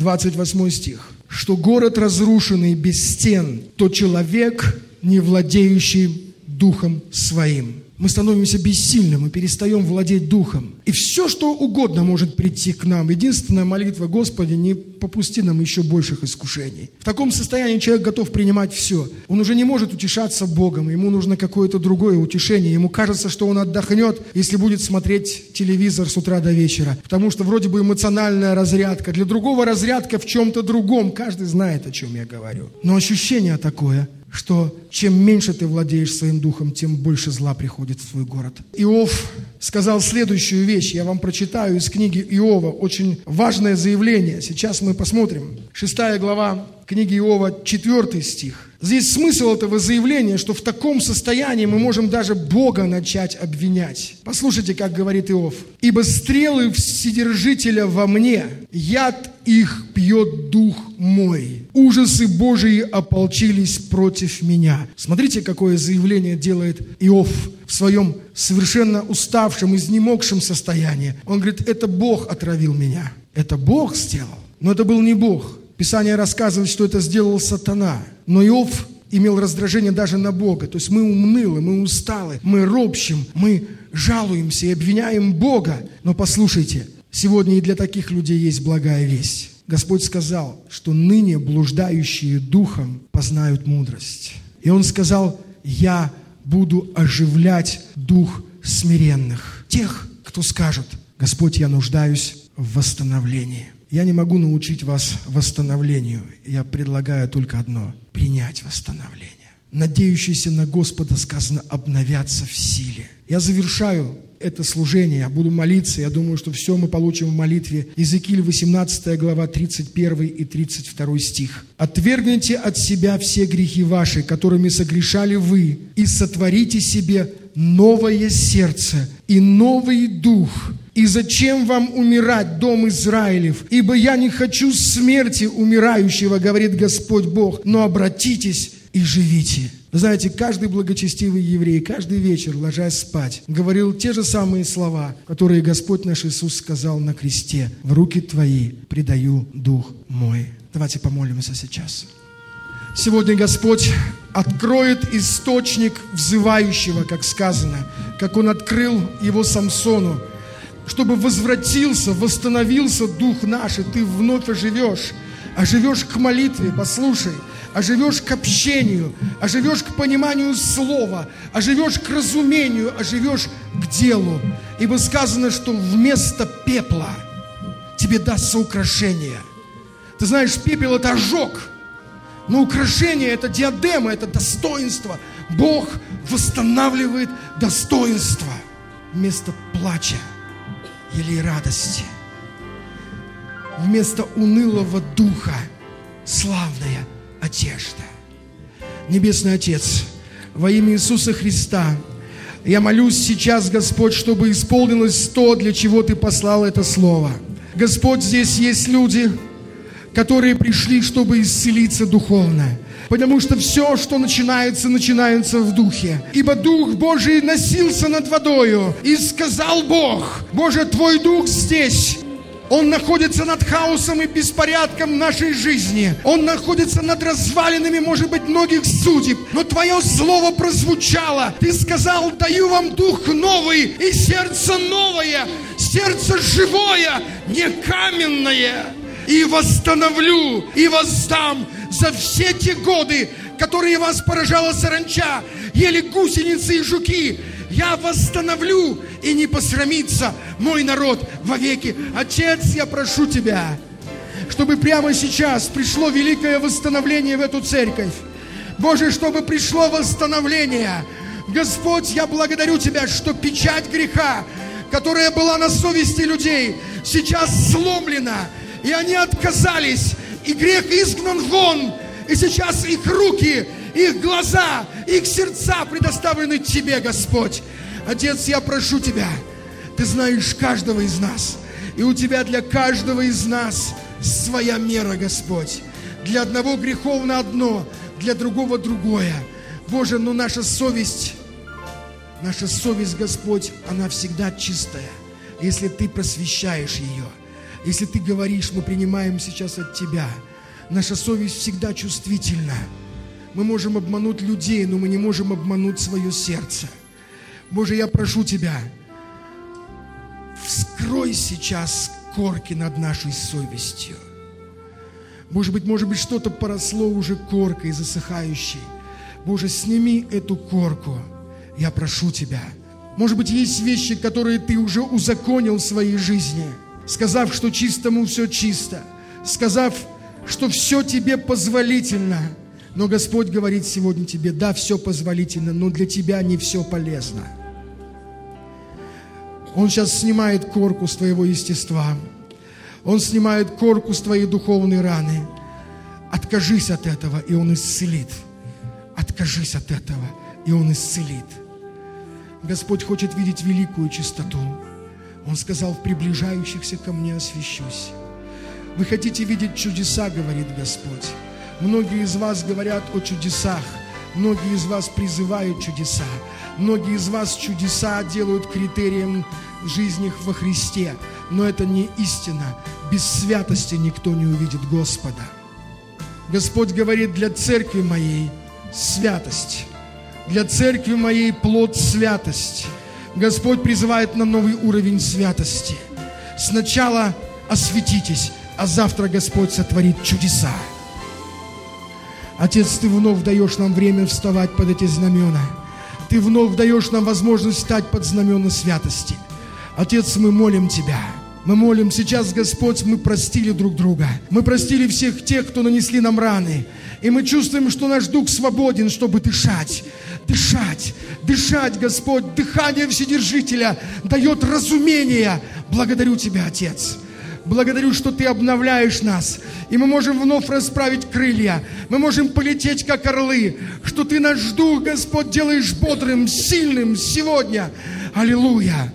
28 стих. «Что город разрушенный без стен, то человек, не владеющий духом своим». Мы становимся бессильны, мы перестаем владеть духом. И все, что угодно может прийти к нам. Единственная молитва: Господи, не попусти нам еще больших искушений. В таком состоянии человек готов принимать все. Он уже не может утешаться Богом, ему нужно какое-то другое утешение. Ему кажется, что он отдохнет, если будет смотреть телевизор с утра до вечера. Потому что вроде бы эмоциональная разрядка. Для другого разрядка в чем-то другом. Каждый знает, о чем я говорю. Но ощущение такое, что чем меньше ты владеешь своим духом, тем больше зла приходит в твой город. Иов сказал следующую вещь. Я вам прочитаю из книги Иова. Очень важное заявление. Сейчас мы посмотрим. 6 глава книги Иова, 4 стих. Здесь смысл этого заявления, что в таком состоянии мы можем даже Бога начать обвинять. Послушайте, как говорит Иов. «Ибо стрелы Вседержителя во мне, яд их пьет дух мой. Ужасы Божии ополчились против меня». Смотрите, какое заявление делает Иов в своем совершенно уставшем, изнемогшем состоянии. Он говорит: это Бог отравил меня. Это Бог сделал. Но это был не Бог. Писание рассказывает, что это сделал сатана. Но Иов имел раздражение даже на Бога. То есть мы унылы, мы усталы, мы ропщим, мы жалуемся и обвиняем Бога. Но послушайте, сегодня и для таких людей есть благая весть. Господь сказал, что ныне блуждающие духом познают мудрость. И Он сказал: я буду оживлять дух смиренных. Тех, кто скажет: Господь, я нуждаюсь в восстановлении. Я не могу научить вас восстановлению. Я предлагаю только одно – принять восстановление. Надеющиеся на Господа, сказано, обновятся в силе. Я завершаю это служение, я буду молиться. Я думаю, что все мы получим в молитве. Иезекииль, 18 глава, 31 и 32 стих. «Отвергните от себя все грехи ваши, которыми согрешали вы, и сотворите себе новое сердце и новый дух. И зачем вам умирать, дом Израилев? Ибо я не хочу смерти умирающего, говорит Господь Бог, но обратитесь и живите». Вы знаете, каждый благочестивый еврей, каждый вечер, ложась спать, говорил те же самые слова, которые Господь наш Иисус сказал на кресте: «В руки Твои предаю дух мой». Давайте помолимся сейчас. Сегодня Господь откроет источник взывающего, как сказано, как Он открыл его Самсону. чтобы возвратился, восстановился дух наш, и ты вновь оживешь. Оживешь к молитве, послушай, оживешь к общению, оживешь к пониманию слова, оживешь к разумению, оживешь к делу. Ибо сказано, что вместо пепла тебе дастся украшение. Ты знаешь, пепел – это ожог, но украшение – это диадема, это достоинство. Бог восстанавливает достоинство вместо плача или радости. Вместо унылого духа славная одежда. Небесный Отец, во имя Иисуса Христа, я молюсь сейчас, Господь, чтобы исполнилось то, для чего Ты послал это слово. Господь, здесь есть люди, которые пришли, чтобы исцелиться духовно. Потому что все, что начинается в духе. Ибо Дух Божий носился над водою. И сказал Бог: Боже, Твой Дух здесь. Он находится над хаосом и беспорядком нашей жизни. Он находится над развалинами, может быть, многих судеб. Но Твое слово прозвучало. Ты сказал: даю вам дух новый и сердце новое, сердце живое, не каменное. И восстановлю, и воздам за все те годы, которые вас поражала саранча, ели гусеницы и жуки. Я восстановлю, и не посрамится мой народ вовеки. Отец, я прошу Тебя, чтобы прямо сейчас пришло великое восстановление в эту церковь. Боже, чтобы пришло восстановление. Господь, я благодарю Тебя, что печать греха, которая была на совести людей, сейчас сломлена, и они отказались, и грех изгнан вон, и сейчас их руки, их глаза, их сердца предоставлены Тебе, Господь. Отец, я прошу Тебя, Ты знаешь каждого из нас, и у Тебя для каждого из нас своя мера, Господь. Для одного греховно одно, для другого другое. Боже, но наша совесть, Господь, она всегда чистая, если Ты просвещаешь ее. Если Ты говоришь, мы принимаем сейчас от Тебя. Наша совесть всегда чувствительна. Мы можем обмануть людей, но мы не можем обмануть свое сердце. Боже, я прошу Тебя, вскрой сейчас корки над нашей совестью. Может быть, что-то поросло уже коркой засыхающей. Боже, сними эту корку, я прошу Тебя. Может быть, есть вещи, которые Ты уже узаконил в своей жизни, сказав, что чистому все чисто, сказав, что все Тебе позволительно. Но Господь говорит сегодня тебе: да, все позволительно, но для тебя не все полезно. Он сейчас снимает корку с твоего естества. Он снимает корку с твоей духовной раны. Откажись от этого, и Он исцелит. Откажись от этого, и Он исцелит. Господь хочет видеть великую чистоту. Он сказал: в приближающихся ко мне освящусь. Вы хотите видеть чудеса, говорит Господь. Многие из вас говорят о чудесах. Многие из вас призывают чудеса. Многие из вас чудеса делают критерием жизни во Христе. Но это не истина. Без святости никто не увидит Господа. Господь говорит: для церкви моей святость. Для церкви моей плод святость. Господь призывает на новый уровень святости. Сначала осветитесь, а завтра Господь сотворит чудеса. Отец, Ты вновь даешь нам время вставать под эти знамена. Ты вновь даешь нам возможность встать под знамена святости. Отец, мы молим Тебя. Мы молим сейчас, Господь, мы простили друг друга. Мы простили всех тех, кто нанесли нам раны. И мы чувствуем, что наш дух свободен, чтобы дышать. Дышать, дышать, Господь. Дыхание Вседержителя дает разумение. Благодарю Тебя, Отец. Благодарю, что Ты обновляешь нас, и мы можем вновь расправить крылья. Мы можем полететь, как орлы, что Ты наш дух, Господь, делаешь бодрым, сильным сегодня. Аллилуйя!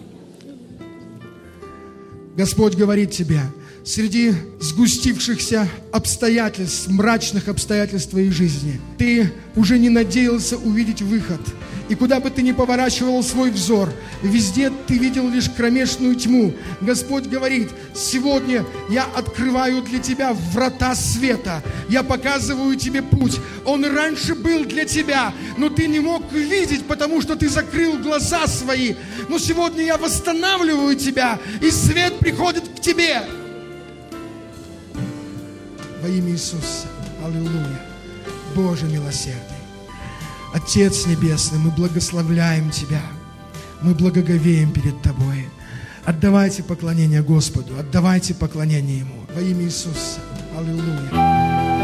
Господь говорит тебе: среди сгустившихся обстоятельств, мрачных обстоятельств твоей жизни, ты уже не надеялся увидеть выход. И куда бы ты ни поворачивал свой взор, везде ты видел лишь кромешную тьму. Господь говорит: сегодня я открываю для тебя врата света. Я показываю тебе путь. Он раньше был для тебя, но ты не мог видеть, потому что ты закрыл глаза свои. Но сегодня я восстанавливаю тебя, и свет приходит к тебе. Во имя Иисуса. Аллилуйя. Боже милосердный. Отец Небесный, мы благословляем Тебя, мы благоговеем перед Тобой. Отдавайте поклонение Господу, отдавайте поклонение Ему во имя Иисуса. Аллилуйя.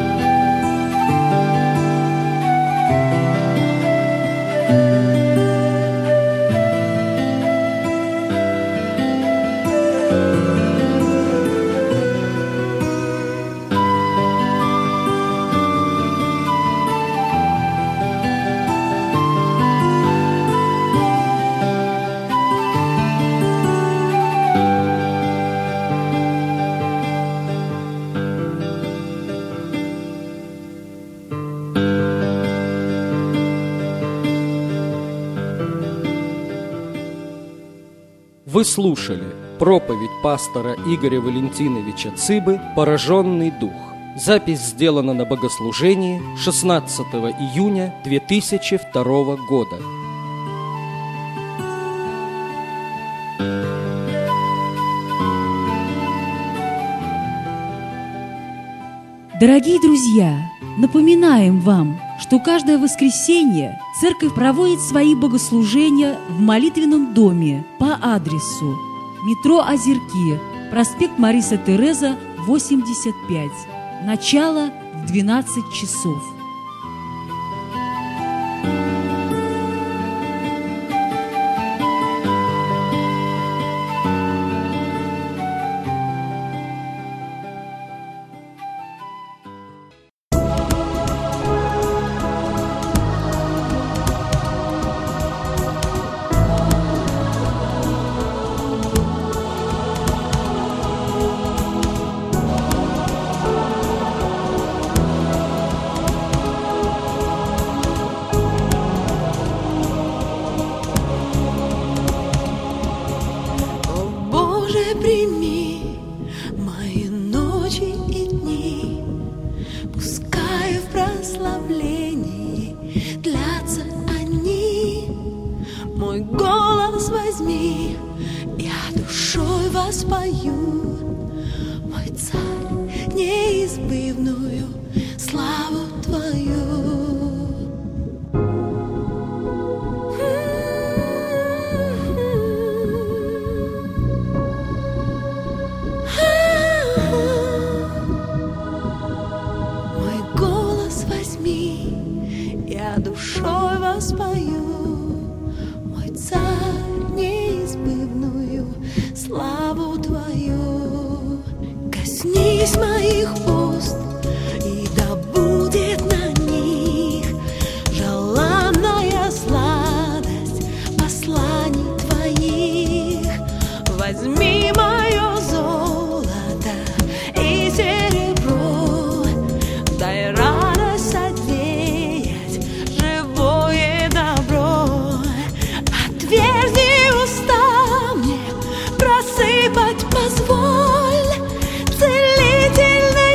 Вы слушали проповедь пастора Игоря Валентиновича Цыбы «Пораженный дух». Запись сделана на богослужении 16 июня 2002 года. Дорогие друзья, напоминаем вам, что каждое воскресенье церковь проводит свои богослужения в молитвенном доме по адресу метро Озерки, проспект Мариса Тереза, 85. Начало в 12 часов. Прими мои ночи и дни, пускай в прославлении длятся они. Мой голос возьми, я душой воспою, мой царь, неизбывную славу Твою. Я душой воспою, мой царь, неизбывную славу Твою. Коснись моих уст, и да будет на них желанная сладость посланий Твоих. Возьми мое золото и серебро, дай радость одеть живое добро. Отверзи уста мне, просыпать позволь целительной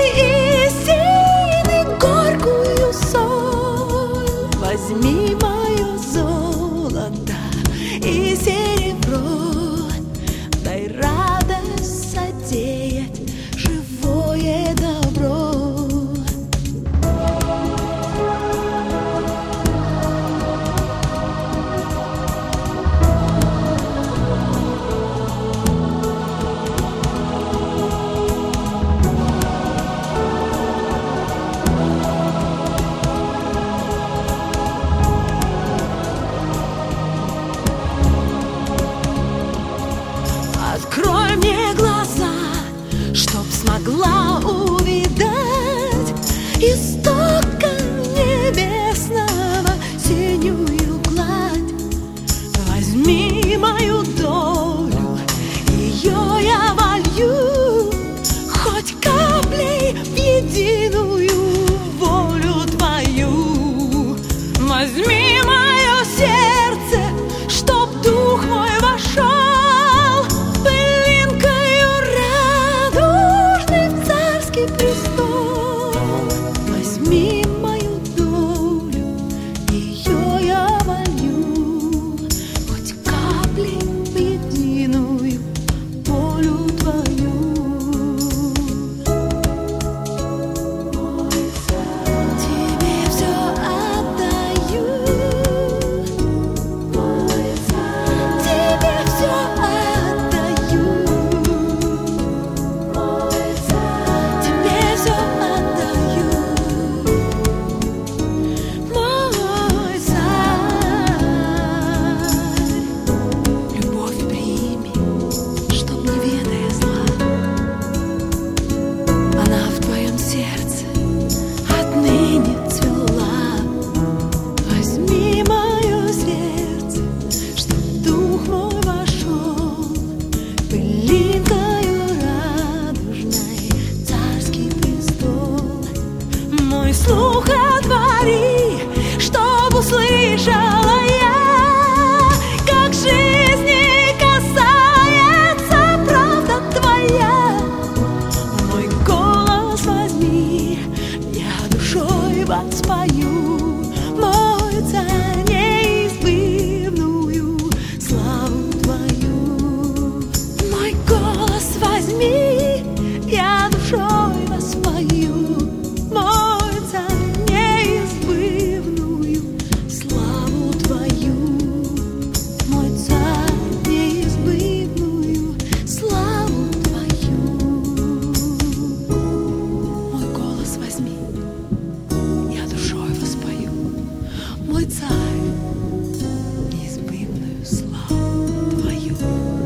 ухо твори, чтоб услышала я, как жизни касается правда твоя. Мой голос возьми, я душой воспою, мой царь неизбывную славу твою. Мой голос возьми, я душой воспою, мой царь неизбывную славу твою. Мой царь неизбывную славу твою. Мой голос возьми, я душой воспою, мой царь неизбывную славу твою.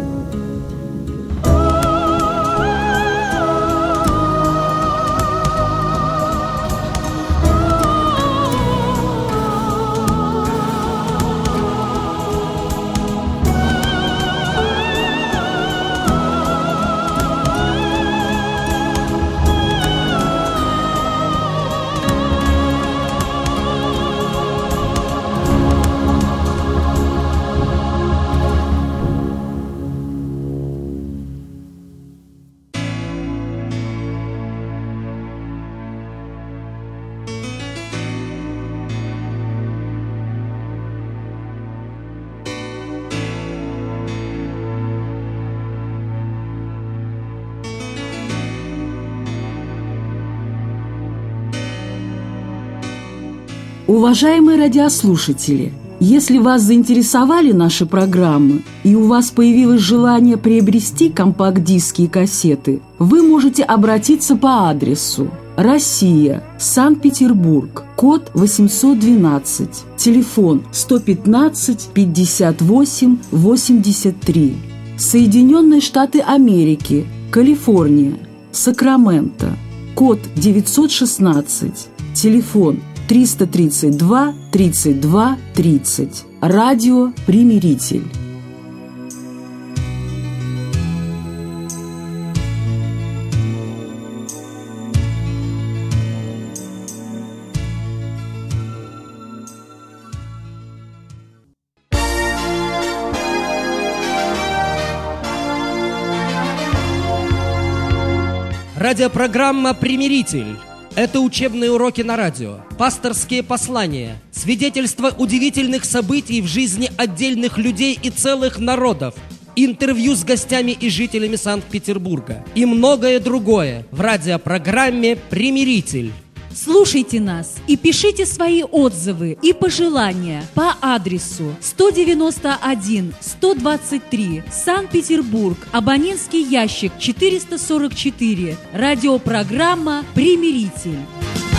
Уважаемые радиослушатели, если вас заинтересовали наши программы и у вас появилось желание приобрести компакт-диски и кассеты, вы можете обратиться по адресу: Россия, Санкт-Петербург, код 812, телефон 115 58 83. Соединенные Штаты Америки, Калифорния, Сакраменто, код 916, телефон 332 32 30. Радио «Примиритель». Радиопрограмма «Примиритель». Это учебные уроки на радио, пасторские послания, свидетельства удивительных событий в жизни отдельных людей и целых народов, интервью с гостями и жителями Санкт-Петербурга и многое другое в радиопрограмме «Примиритель». Слушайте нас и пишите свои отзывы и пожелания по адресу 191-123, Санкт-Петербург, абонентский ящик 444, радиопрограмма «Примиритель».